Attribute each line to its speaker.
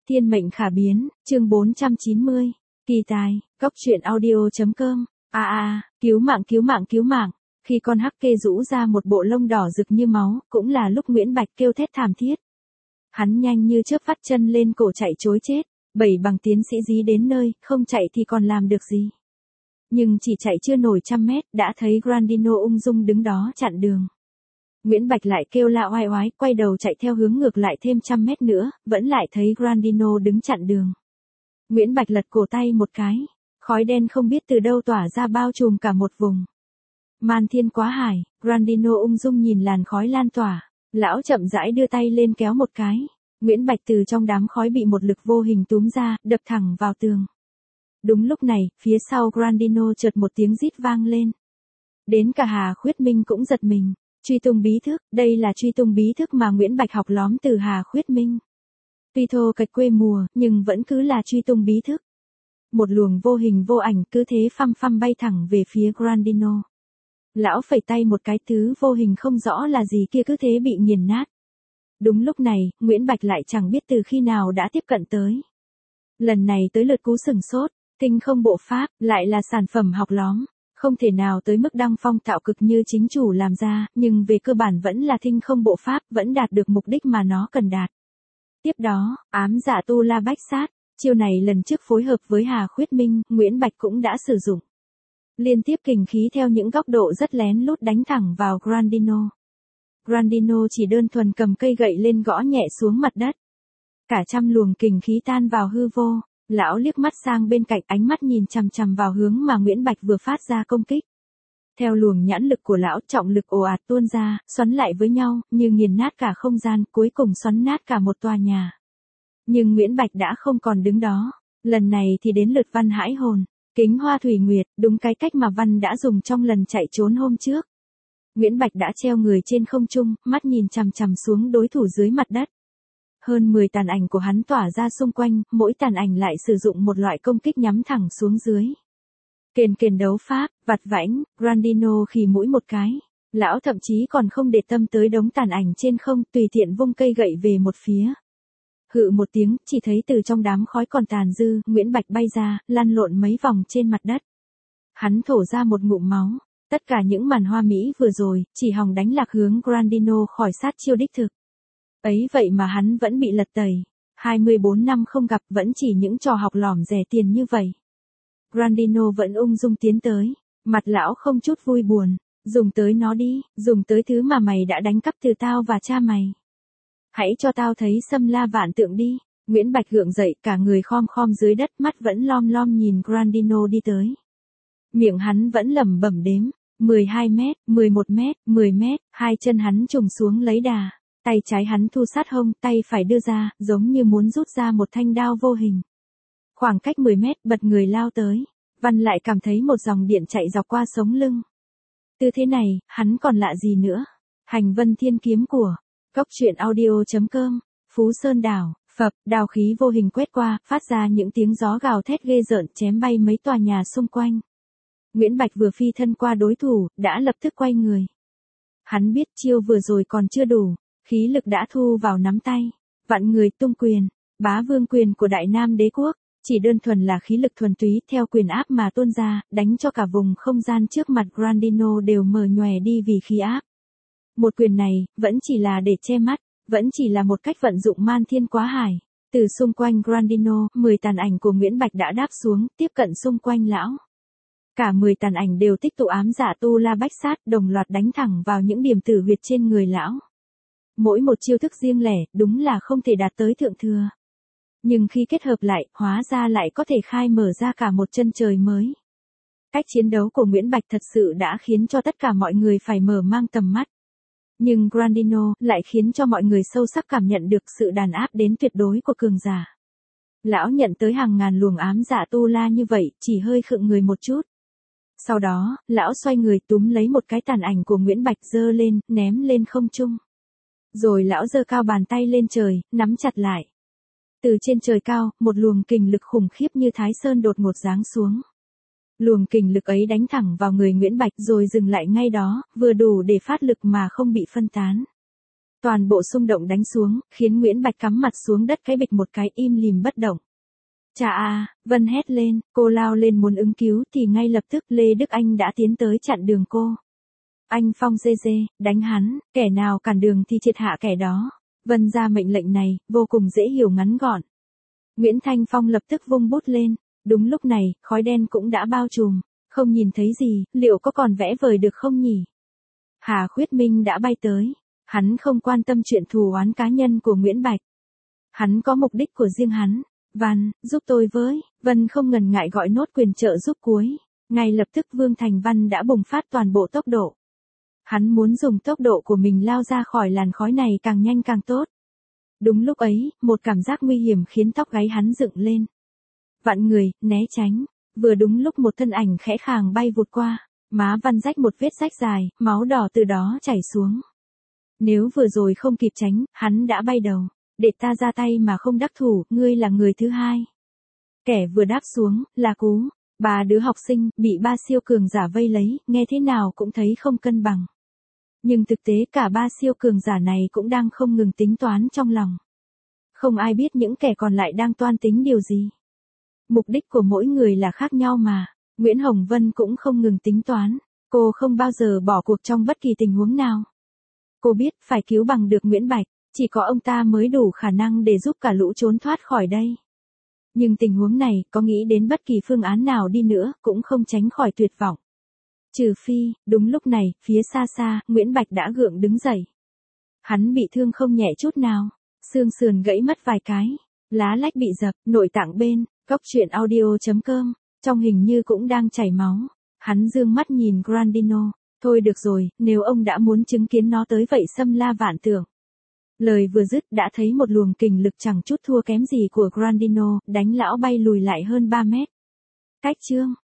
Speaker 1: Thiên mệnh khả biến, chương 490. Kỳ tài, góc truyện audio.com. Cứu mạng cứu mạng cứu mạng. Khi con hắc kê rũ ra một bộ lông đỏ rực như máu, cũng là lúc Nguyễn Bạch kêu thét thảm thiết. Hắn nhanh như chớp vắt chân lên cổ chạy trối chết, bảy bằng tiến sĩ dí đến nơi, không chạy thì còn làm được gì. Nhưng chỉ chạy chưa nổi 100 mét, đã thấy Grandino ung dung đứng đó chặn đường. Nguyễn Bạch lại kêu la oai oái, quay đầu chạy theo hướng ngược lại thêm 100 mét nữa, vẫn lại thấy Grandino đứng chặn đường. Nguyễn Bạch lật cổ tay một cái, khói đen không biết từ đâu tỏa ra bao trùm cả một vùng. Man thiên quá hải, Grandino ung dung nhìn làn khói lan tỏa, lão chậm rãi đưa tay lên kéo một cái. Nguyễn Bạch từ trong đám khói bị một lực vô hình túm ra, đập thẳng vào tường. Đúng lúc này, phía sau Grandino chợt một tiếng rít vang lên. Đến cả Hà Khuyết Minh cũng giật mình. Truy tung bí thức, đây là truy tung bí thức mà Nguyễn Bạch học lóm từ Hà Khuyết Minh. Tuy thô kệch quê mùa, nhưng vẫn cứ là truy tung bí thức. Một luồng vô hình vô ảnh cứ thế phăm phăm bay thẳng về phía Grandino. Lão phẩy tay một cái, thứ vô hình không rõ là gì kia cứ thế bị nghiền nát. Đúng lúc này, Nguyễn Bạch lại chẳng biết từ khi nào đã tiếp cận tới. Lần này tới lượt cú sừng sốt, tinh không bộ pháp, lại là sản phẩm học lóm. Không thể nào tới mức đăng phong tạo cực như chính chủ làm ra, nhưng về cơ bản vẫn là tinh không bộ pháp, vẫn đạt được mục đích mà nó cần đạt. Tiếp đó, ám dạ tu la bách sát, chiêu này lần trước phối hợp với Hà Khuyết Minh, Nguyễn Bạch cũng đã sử dụng. Liên tiếp kình khí theo những góc độ rất lén lút đánh thẳng vào Grandino. Grandino chỉ đơn thuần cầm cây gậy lên gõ nhẹ xuống mặt đất. Cả trăm luồng kình khí tan vào hư vô. Lão liếc mắt sang bên cạnh, ánh mắt nhìn chằm chằm vào hướng mà Nguyễn Bạch vừa phát ra công kích. Theo luồng nhãn lực của lão, trọng lực ồ ạt tuôn ra, xoắn lại với nhau, như nghiền nát cả không gian, cuối cùng xoắn nát cả một tòa nhà. Nhưng Nguyễn Bạch đã không còn đứng đó. Lần này thì đến lượt Văn hãi hồn. Kính hoa thủy nguyệt, đúng cái cách mà Văn đã dùng trong lần chạy trốn hôm trước. Nguyễn Bạch đã treo người trên không trung, mắt nhìn chằm chằm xuống đối thủ dưới mặt đất. Hơn 10 tàn ảnh của hắn tỏa ra xung quanh, mỗi tàn ảnh lại sử dụng một loại công kích nhắm thẳng xuống dưới. Kền đấu pháp, vặt vãnh, Grandino khì mũi một cái. Lão thậm chí còn không để tâm tới đống tàn ảnh trên không, tùy tiện vung cây gậy về một phía. Hự một tiếng, chỉ thấy từ trong đám khói còn tàn dư, Nguyễn Bạch bay ra, lăn lộn mấy vòng trên mặt đất. Hắn thổ ra một ngụm máu. Tất cả những màn hoa mỹ vừa rồi, chỉ hòng đánh lạc hướng Grandino khỏi sát chiêu đích thực. Ấy vậy mà hắn vẫn bị lật tẩy. 24 năm không gặp, vẫn chỉ những trò học lỏm rẻ tiền như vậy. Grandino vẫn ung dung tiến tới. Mặt lão không chút vui buồn. Dùng tới nó đi, dùng tới thứ mà mày đã đánh cắp từ tao và cha mày. Hãy cho tao thấy xâm la vạn tượng đi. Nguyễn Bạch gượng dậy, cả người khom khom dưới đất, mắt vẫn lom lom nhìn Grandino đi tới. Miệng hắn vẫn lẩm bẩm đếm. 12 mét, 11 mét, 10 mét, hai chân hắn trùng xuống lấy đà. Tay trái hắn thu sát hông, tay phải đưa ra, giống như muốn rút ra một thanh đao vô hình. Khoảng cách 10 mét, bật người lao tới. Văn lại cảm thấy một dòng điện chạy dọc qua sống lưng. Tư thế này, hắn còn lạ gì nữa. Hành vân thiên kiếm của góc truyện audio.com. Phú Sơn đảo, phập, đao khí vô hình quét qua, phát ra những tiếng gió gào thét ghê rợn, chém bay mấy tòa nhà xung quanh. Nguyễn Bạch vừa phi thân qua đối thủ, đã lập tức quay người. Hắn biết chiêu vừa rồi còn chưa đủ. Khí lực đã thu vào nắm tay, vạn người tung quyền, bá vương quyền của Đại Nam Đế quốc, chỉ đơn thuần là khí lực thuần túy theo quyền áp mà tuôn ra, đánh cho cả vùng không gian trước mặt Grandino đều mờ nhòe đi vì khí áp. Một quyền này, vẫn chỉ là để che mắt, vẫn chỉ là một cách vận dụng man thiên quá hải. Từ xung quanh Grandino, 10 tàn ảnh của Nguyễn Bạch đã đáp xuống, tiếp cận xung quanh lão. Cả 10 tàn ảnh đều tích tụ ám dạ tu la bách sát, đồng loạt đánh thẳng vào những điểm tử huyệt trên người lão. Mỗi một chiêu thức riêng lẻ, đúng là không thể đạt tới thượng thừa. Nhưng khi kết hợp lại, hóa ra lại có thể khai mở ra cả một chân trời mới. Cách chiến đấu của Nguyễn Bạch thật sự đã khiến cho tất cả mọi người phải mở mang tầm mắt. Nhưng Grandino lại khiến cho mọi người sâu sắc cảm nhận được sự đàn áp đến tuyệt đối của cường giả. Lão nhận tới hàng ngàn luồng ám dạ tu la như vậy, chỉ hơi khựng người một chút. Sau đó, lão xoay người túm lấy một cái tàn ảnh của Nguyễn Bạch giơ lên, ném lên không trung. Rồi lão giơ cao bàn tay lên trời, nắm chặt lại. Từ trên trời cao, một luồng kình lực khủng khiếp như Thái Sơn đột ngột giáng xuống. Luồng kình lực ấy đánh thẳng vào người Nguyễn Bạch rồi dừng lại ngay đó, vừa đủ để phát lực mà không bị phân tán. Toàn bộ xung động đánh xuống, khiến Nguyễn Bạch cắm mặt xuống đất cái bịch một cái im lìm bất động. Chà à, Vân hét lên, cô lao lên muốn ứng cứu thì ngay lập tức Lê Đức Anh đã tiến tới chặn đường cô. Anh Phong dê, đánh hắn, kẻ nào cản đường thì triệt hạ kẻ đó. Vân ra mệnh lệnh này, vô cùng dễ hiểu ngắn gọn. Nguyễn Thanh Phong lập tức vung bút lên. Đúng lúc này, khói đen cũng đã bao trùm. Không nhìn thấy gì, liệu có còn vẽ vời được không nhỉ? Hà Khuyết Minh đã bay tới. Hắn không quan tâm chuyện thù oán cá nhân của Nguyễn Bạch. Hắn có mục đích của riêng hắn. Văn, giúp tôi với. Vân không ngần ngại gọi nốt quyền trợ giúp cuối. Ngay lập tức Vương Thành Văn đã bùng phát toàn bộ tốc độ. Hắn muốn dùng tốc độ của mình lao ra khỏi làn khói này càng nhanh càng tốt. Đúng lúc ấy, một cảm giác nguy hiểm khiến tóc gáy hắn dựng lên. Vạn người, né tránh. Vừa đúng lúc một thân ảnh khẽ khàng bay vụt qua. Má Văn rách một vết rách dài, máu đỏ từ đó chảy xuống. Nếu vừa rồi không kịp tránh, hắn đã bay đầu. Để ta ra tay mà không đắc thủ, ngươi là người thứ hai. Kẻ vừa đáp xuống, là Cú. Ba đứa học sinh, bị ba siêu cường giả vây lấy, nghe thế nào cũng thấy không cân bằng. Nhưng thực tế cả ba siêu cường giả này cũng đang không ngừng tính toán trong lòng. Không ai biết những kẻ còn lại đang toan tính điều gì. Mục đích của mỗi người là khác nhau mà. Nguyễn Hồng Vân cũng không ngừng tính toán. Cô không bao giờ bỏ cuộc trong bất kỳ tình huống nào. Cô biết phải cứu bằng được Nguyễn Bạch. Chỉ có ông ta mới đủ khả năng để giúp cả lũ trốn thoát khỏi đây. Nhưng tình huống này, có nghĩ đến bất kỳ phương án nào đi nữa, cũng không tránh khỏi tuyệt vọng. Trừ phi, đúng lúc này, phía xa xa, Nguyễn Bạch đã gượng đứng dậy. Hắn bị thương không nhẹ chút nào. Xương sườn gãy mất vài cái. Lá lách bị dập, nội tạng bên, góc truyện audio.com. Trong hình như cũng đang chảy máu. Hắn dương mắt nhìn Grandino. Thôi được rồi, nếu ông đã muốn chứng kiến nó tới vậy xâm la vạn tượng. Lời vừa dứt đã thấy một luồng kình lực chẳng chút thua kém gì của Grandino, đánh lão bay lùi lại hơn 3 mét. Cách chương